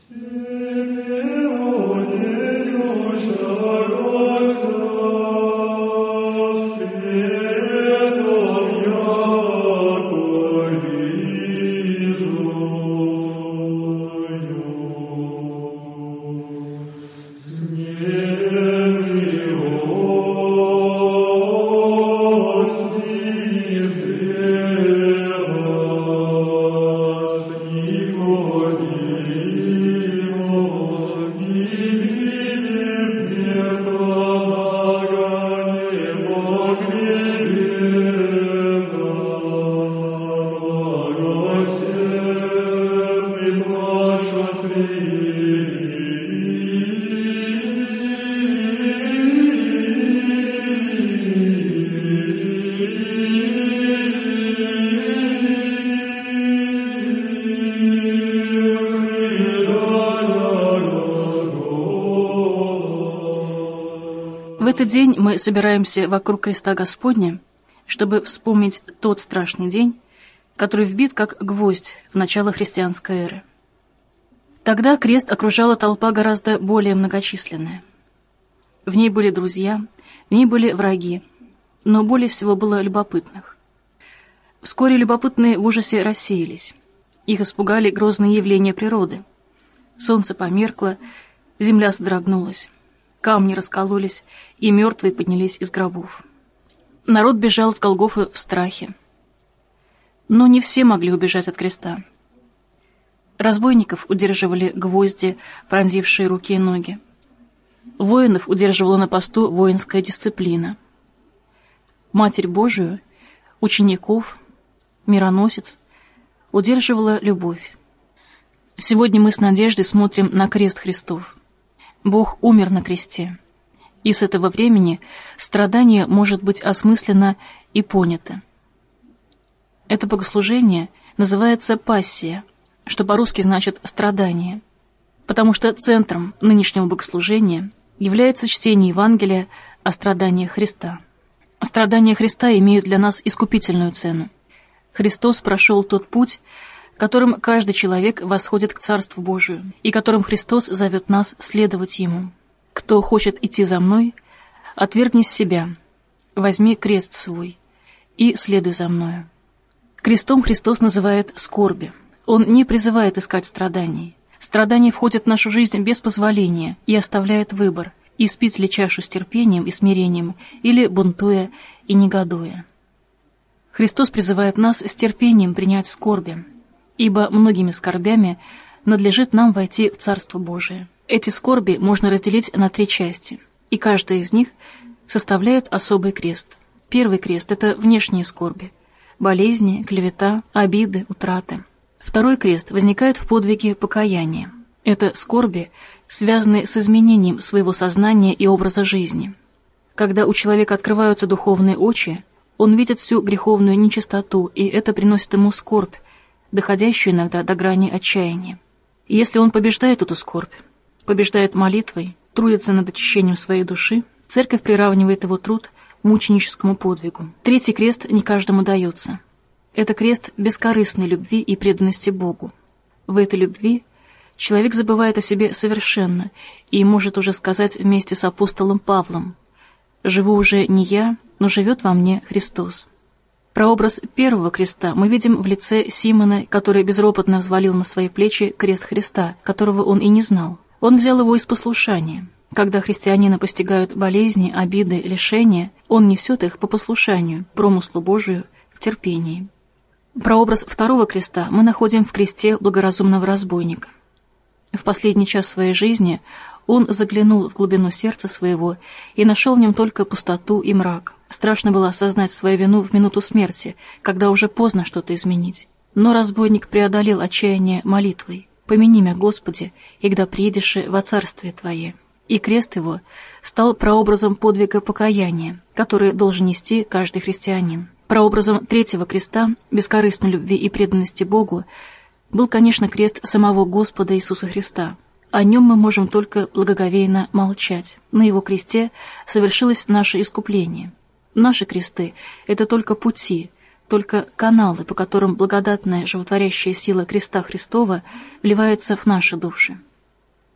В этот день мы собираемся вокруг креста Господня, чтобы вспомнить тот страшный день, который вбит как гвоздь в начало христианской эры. Тогда крест окружала толпа гораздо более многочисленная. В ней были друзья, в ней были враги, но более всего было любопытных. Вскоре любопытные в ужасе рассеялись. Их испугали грозные явления природы. Солнце померкло, земля содрогнулась, камни раскололись, и мертвые поднялись из гробов. Народ бежал с Голгофы в страхе. Но не все могли убежать от креста. Разбойников удерживали гвозди, пронзившие руки и ноги. Воинов удерживала на посту воинская дисциплина. Матерь Божию, учеников, мироносец удерживала любовь. Сегодня мы с надеждой смотрим на крест Христов. Бог умер на кресте, и с этого времени страдание может быть осмысленно и понято. Это богослужение называется пассия, что по-русски значит «страдание», потому что центром нынешнего богослужения является чтение Евангелия о страданиях Христа. Страдания Христа имеют для нас искупительную цену. Христос прошел тот путь, которым каждый человек восходит к Царству Божию, и которым Христос зовет нас следовать Ему. «Кто хочет идти за Мной, отвергни себя, возьми крест свой и следуй за Мною». Крестом Христос называет скорби. Он не призывает искать страданий. Страдание входит в нашу жизнь без позволения и оставляет выбор, испить ли чашу с терпением и смирением, или бунтуя и негодуя. Христос призывает нас с терпением принять скорби, ибо многими скорбями надлежит нам войти в Царство Божие. Эти скорби можно разделить на 3 части, и каждая из них составляет особый крест. Первый крест — это внешние скорби, болезни, клевета, обиды, утраты. Второй крест возникает в подвиге покаяния. Это скорби, связанные с изменением своего сознания и образа жизни. Когда у человека открываются духовные очи, он видит всю греховную нечистоту, и это приносит ему скорбь, доходящую иногда до грани отчаяния. И если он побеждает эту скорбь, побеждает молитвой, трудится над очищением своей души, Церковь приравнивает его труд к мученическому подвигу. Третий крест не каждому дается. Это крест бескорыстной любви и преданности Богу. В этой любви человек забывает о себе совершенно и может уже сказать вместе с апостолом Павлом: «Живу уже не я, но живет во мне Христос». Прообраз первого креста мы видим в лице Симона, который безропотно взвалил на свои плечи крест Христа, которого он и не знал. Он взял его из послушания. Когда христианина постигают болезни, обиды, лишения, он несет их по послушанию, промыслу Божию, в терпении. Прообраз второго креста мы находим в кресте благоразумного разбойника. В последний час своей жизни он заглянул в глубину сердца своего и нашел в нем только пустоту и мрак. Страшно было осознать свою вину в минуту смерти, когда уже поздно что-то изменить. Но разбойник преодолел отчаяние молитвой: «Помяни меня, Господи, когда приедешь во Царствие Твое». И крест его стал прообразом подвига покаяния, который должен нести каждый христианин. Прообразом третьего креста, бескорыстной любви и преданности Богу, был, конечно, крест самого Господа Иисуса Христа. О нем мы можем только благоговейно молчать. На его кресте совершилось наше искупление. Наши кресты — это только пути, только каналы, по которым благодатная животворящая сила креста Христова вливается в наши души.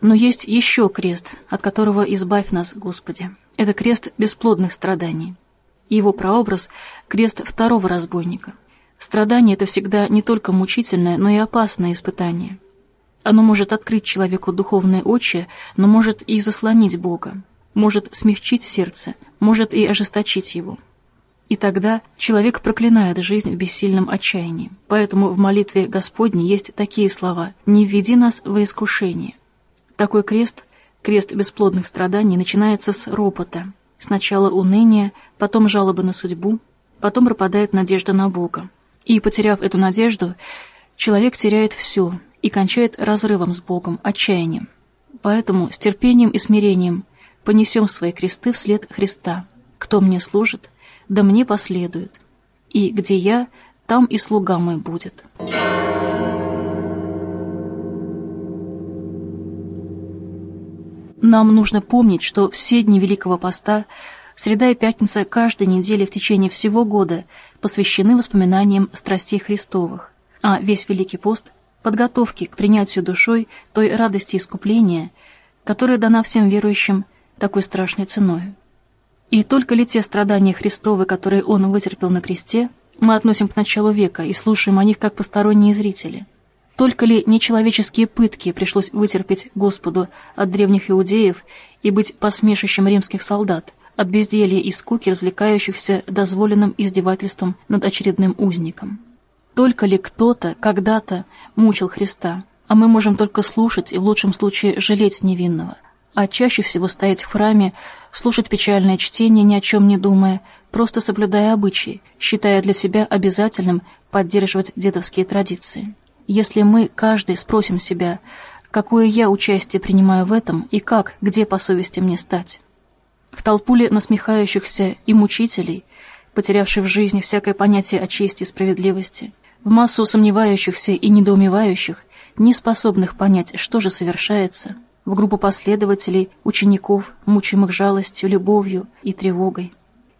Но есть еще крест, от которого избавь нас, Господи. Это крест бесплодных страданий. Его прообраз — крест второго разбойника. Страдание — это всегда не только мучительное, но и опасное испытание. Оно может открыть человеку духовные очи, но может и заслонить Бога, может смягчить сердце, может и ожесточить его. И тогда человек проклинает жизнь в бессильном отчаянии. Поэтому в молитве Господней есть такие слова: «Не введи нас во искушение». Такой крест, крест бесплодных страданий, начинается с ропота. Сначала уныние, потом жалобы на судьбу, потом пропадает надежда на Бога. И, потеряв эту надежду, человек теряет все и кончает разрывом с Богом, отчаянием. Поэтому с терпением и смирением понесем свои кресты вслед Христа. Кто мне служит, да мне последует. И где я, там и слуга мой будет. Нам нужно помнить, что все дни Великого Поста, среда и пятница каждой недели в течение всего года посвящены воспоминаниям страстей Христовых, а весь Великий Пост — подготовке к принятию душой той радости искупления, которая дана всем верующим такой страшной ценой. И только ли те страдания Христовы, которые Он вытерпел на кресте, мы относим к началу века и слушаем о них как посторонние зрители? Только ли нечеловеческие пытки пришлось вытерпеть Господу от древних иудеев и быть посмешищем римских солдат, от безделья и скуки, развлекающихся дозволенным издевательством над очередным узником? Только ли кто-то когда-то мучил Христа, а мы можем только слушать и в лучшем случае жалеть невинного, а чаще всего стоять в храме, слушать печальное чтение, ни о чем не думая, просто соблюдая обычаи, считая для себя обязательным поддерживать дедовские традиции? Если мы, каждый, спросим себя, какое я участие принимаю в этом и как, где по совести мне стать? В толпу ли насмехающихся и мучителей, потерявших в жизни всякое понятие о чести и справедливости, в массу сомневающихся и недоумевающих, не способных понять, что же совершается, в группу последователей, учеников, мучимых жалостью, любовью и тревогой?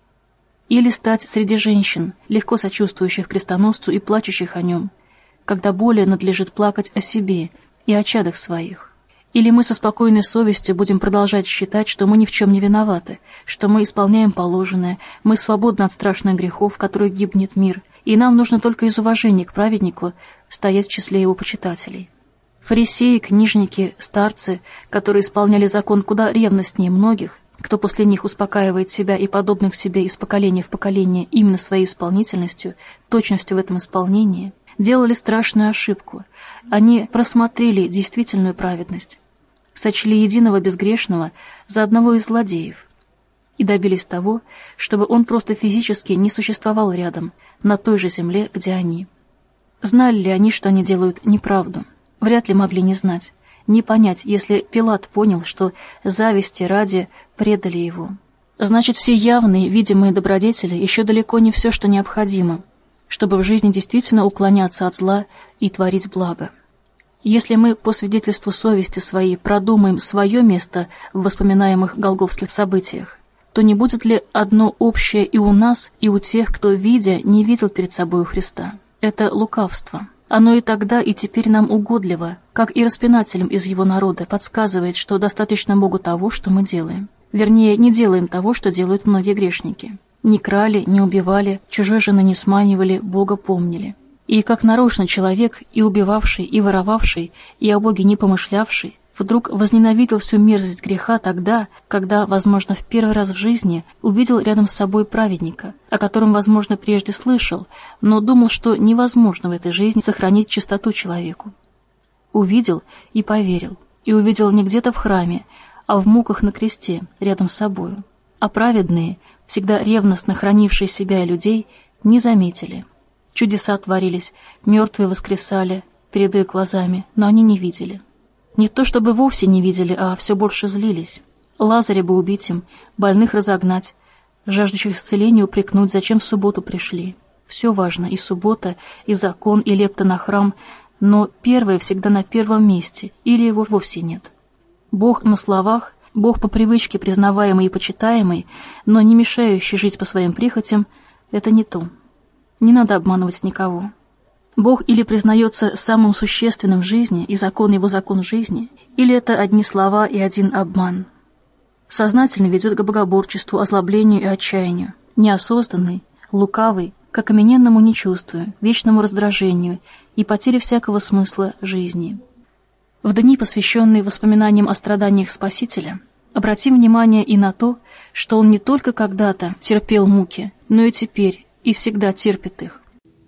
Или стать среди женщин, легко сочувствующих крестоносцу и плачущих о нем, когда более надлежит плакать о себе и о чадах своих? Или мы со спокойной совестью будем продолжать считать, что мы ни в чем не виноваты, что мы исполняем положенное, мы свободны от страшных грехов, в которых гибнет мир, и нам нужно только из уважения к праведнику стоять в числе его почитателей? Фарисеи, книжники, старцы, которые исполняли закон куда ревностнее многих, кто после них успокаивает себя и подобных себе из поколения в поколение именно своей исполнительностью, точностью в этом исполнении, делали страшную ошибку. Они просмотрели действительную праведность, сочли единого безгрешного за одного из злодеев и добились того, чтобы он просто физически не существовал рядом, на той же земле, где они. Знали ли они, что они делают неправду? Вряд ли могли не знать, не понять, если Пилат понял, что зависти ради предали его. Значит, все явные, видимые добродетели еще далеко не все, что необходимо, чтобы в жизни действительно уклоняться от зла и творить благо. Если мы по свидетельству совести своей продумаем свое место в воспоминаемых голгофских событиях, то не будет ли одно общее и у нас, и у тех, кто, видя, не видел перед собой Христа? Это лукавство. Оно и тогда, и теперь нам угодливо, как и распинателям из его народа, подсказывает, что достаточно Богу того, что мы делаем. Вернее, не делаем того, что делают многие грешники. Не крали, не убивали, чужой жены не сманивали, Бога помнили. И как нарочно человек, и убивавший, и воровавший, и о Боге не помышлявший, вдруг возненавидел всю мерзость греха тогда, когда, возможно, в первый раз в жизни увидел рядом с собой праведника, о котором, возможно, прежде слышал, но думал, что невозможно в этой жизни сохранить чистоту человеку. Увидел и поверил, и увидел не где-то в храме, а в муках на кресте, рядом с собою. А праведные, всегда ревностно хранившие себя и людей, не заметили. Чудеса творились, мертвые воскресали перед их глазами, но они не видели. Не то чтобы вовсе не видели, а все больше злились. Лазаря бы убить им, больных разогнать, жаждущих исцеления упрекнуть, зачем в субботу пришли. Все важно, и суббота, и закон, и лепта на храм, но первое всегда на первом месте, или его вовсе нет. Бог на словах, Бог по привычке признаваемый и почитаемый, но не мешающий жить по своим прихотям, это не то. Не надо обманывать никого. Бог или признается самым существенным в жизни, и закон его закон жизни, или это одни слова и один обман. Сознательный ведет к богоборчеству, озлоблению и отчаянию. Неосознанный, лукавый, к окамененному нечувствию, вечному раздражению и потере всякого смысла жизни. В дни, посвященные воспоминаниям о страданиях Спасителя, обратим внимание и на то, что Он не только когда-то терпел муки, но и теперь, и всегда терпит их.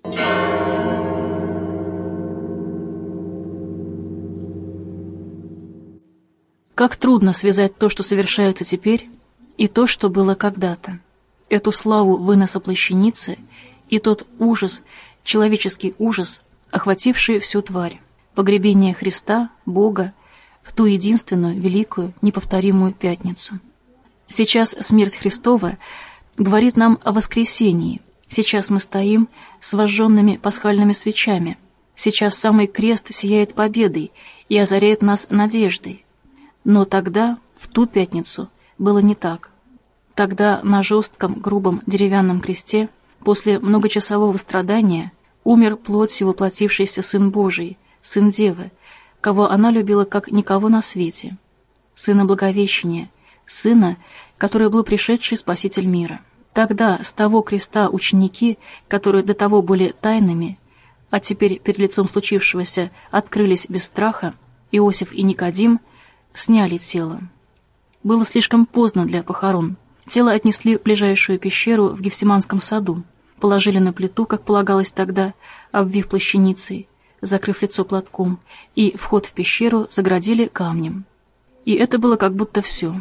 Как трудно связать то, что совершается теперь, и то, что было когда-то. Эту славу выноса плащаницы и тот ужас, человеческий ужас, охвативший всю тварь, погребение Христа, Бога, в ту единственную, великую, неповторимую пятницу. Сейчас смерть Христова говорит нам о воскресении. Сейчас мы стоим с вожженными пасхальными свечами. Сейчас самый крест сияет победой и озаряет нас надеждой. Но тогда, в ту пятницу, было не так. Тогда на жестком, грубом деревянном кресте, после многочасового страдания, умер плотью воплотившийся Сын Божий, Сын Девы, кого она любила как никого на свете, Сына Благовещения, Сына, который был пришедший Спаситель мира. Тогда с того креста ученики, которые до того были тайными, а теперь перед лицом случившегося открылись без страха, Иосиф и Никодим, сняли тело. Было слишком поздно для похорон. Тело отнесли в ближайшую пещеру в Гефсиманском саду, положили на плиту, как полагалось тогда, обвив плащаницей, закрыв лицо платком, и вход в пещеру заградили камнем. И это было как будто все.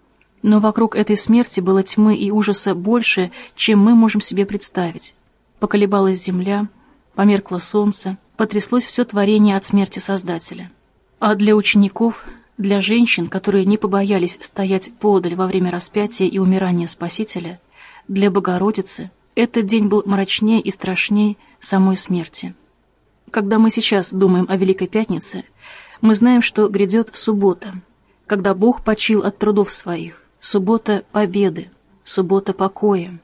Но вокруг этой смерти было тьмы и ужаса больше, чем мы можем себе представить. Поколебалась земля, померкло солнце, потряслось все творение от смерти Создателя. А для учеников, для женщин, которые не побоялись стоять поодаль во время распятия и умирания Спасителя, для Богородицы этот день был мрачнее и страшнее самой смерти. Когда мы сейчас думаем о Великой Пятнице, мы знаем, что грядет суббота, когда Бог почил от трудов своих, суббота победы, суббота покоя.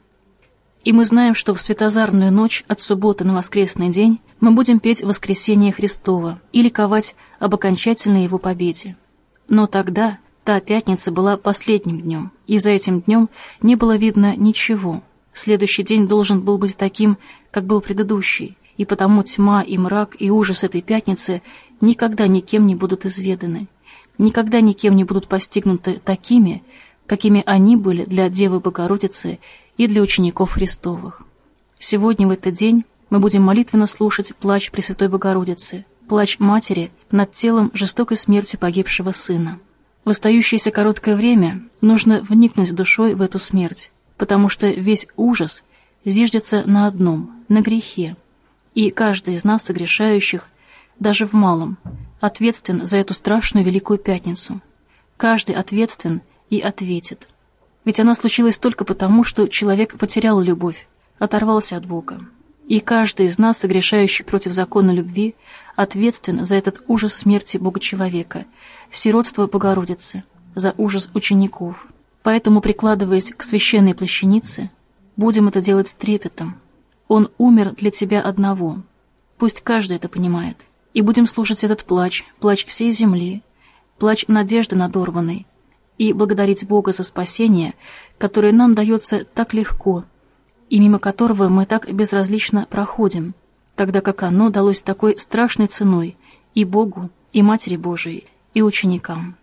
И мы знаем, что в светозарную ночь от субботы на воскресный день мы будем петь воскресение Христово и ликовать об окончательной его победе. Но тогда та пятница была последним днем, и за этим днем не было видно ничего. Следующий день должен был быть таким, как был предыдущий, и потому тьма и мрак и ужас этой пятницы никогда никем не будут изведаны, никогда никем не будут постигнуты такими, какими они были для Девы Богородицы и для учеников Христовых. Сегодня в этот день мы будем молитвенно слушать плач Пресвятой Богородицы, плач Матери над телом жестокой смертью погибшего сына. В остающееся короткое время нужно вникнуть душой в эту смерть, потому что весь ужас зиждется на одном — на грехе, и каждый из нас, согрешающих, даже в малом, ответственен за эту страшную Великую Пятницу. Каждый ответственен и ответит. Ведь она случилась только потому, что человек потерял любовь, оторвался от Бога. И каждый из нас, согрешающий против закона любви, ответственен за этот ужас смерти Бога-человека, сиротство Богородицы, за ужас учеников. Поэтому, прикладываясь к священной плащанице, будем это делать с трепетом. Он умер для тебя одного. Пусть каждый это понимает. И будем слушать этот плач, плач всей земли, плач надежды надорванной, и благодарить Бога за спасение, которое нам дается так легко, и мимо которого мы так безразлично проходим, тогда как оно далось такой страшной ценой и Богу, и Матери Божией, и ученикам.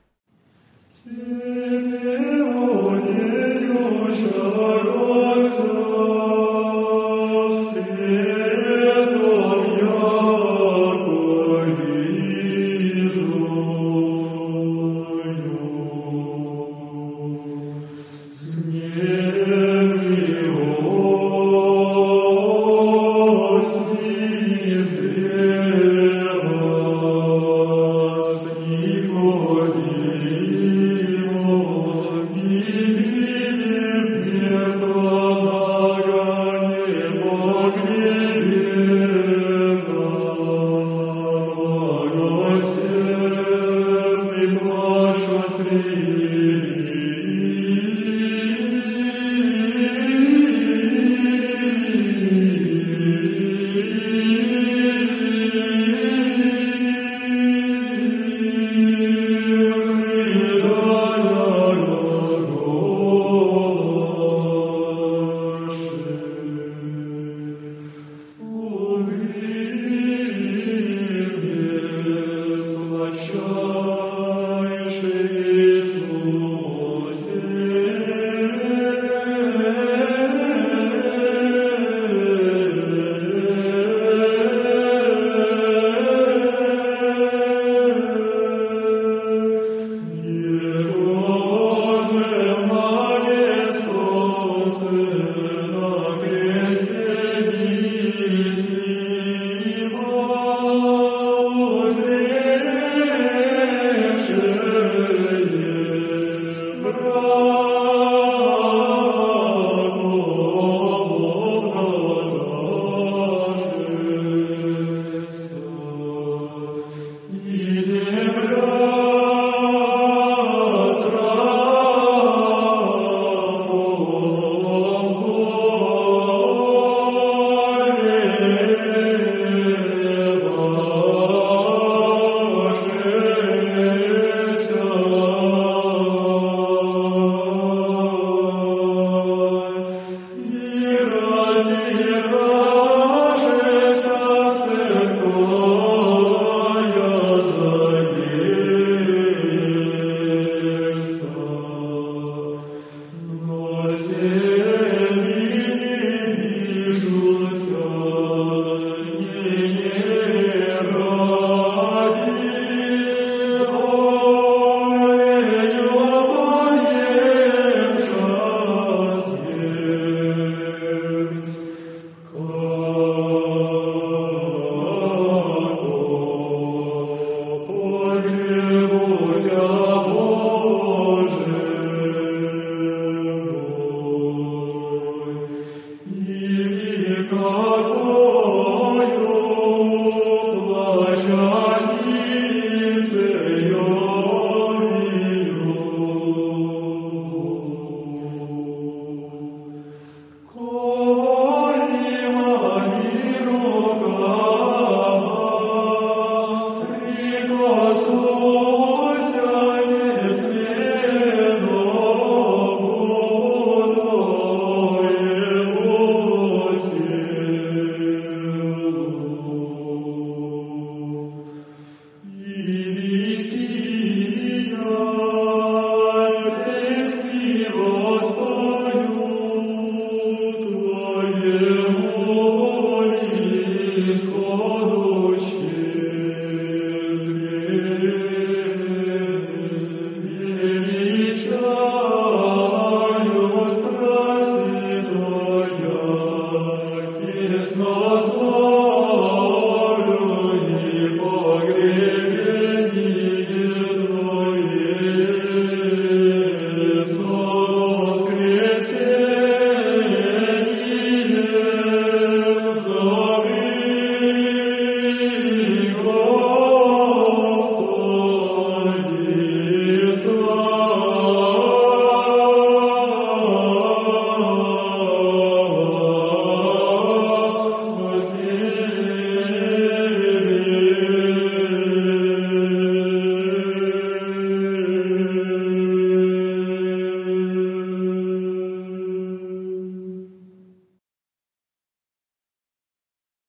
Христос волю и погребе.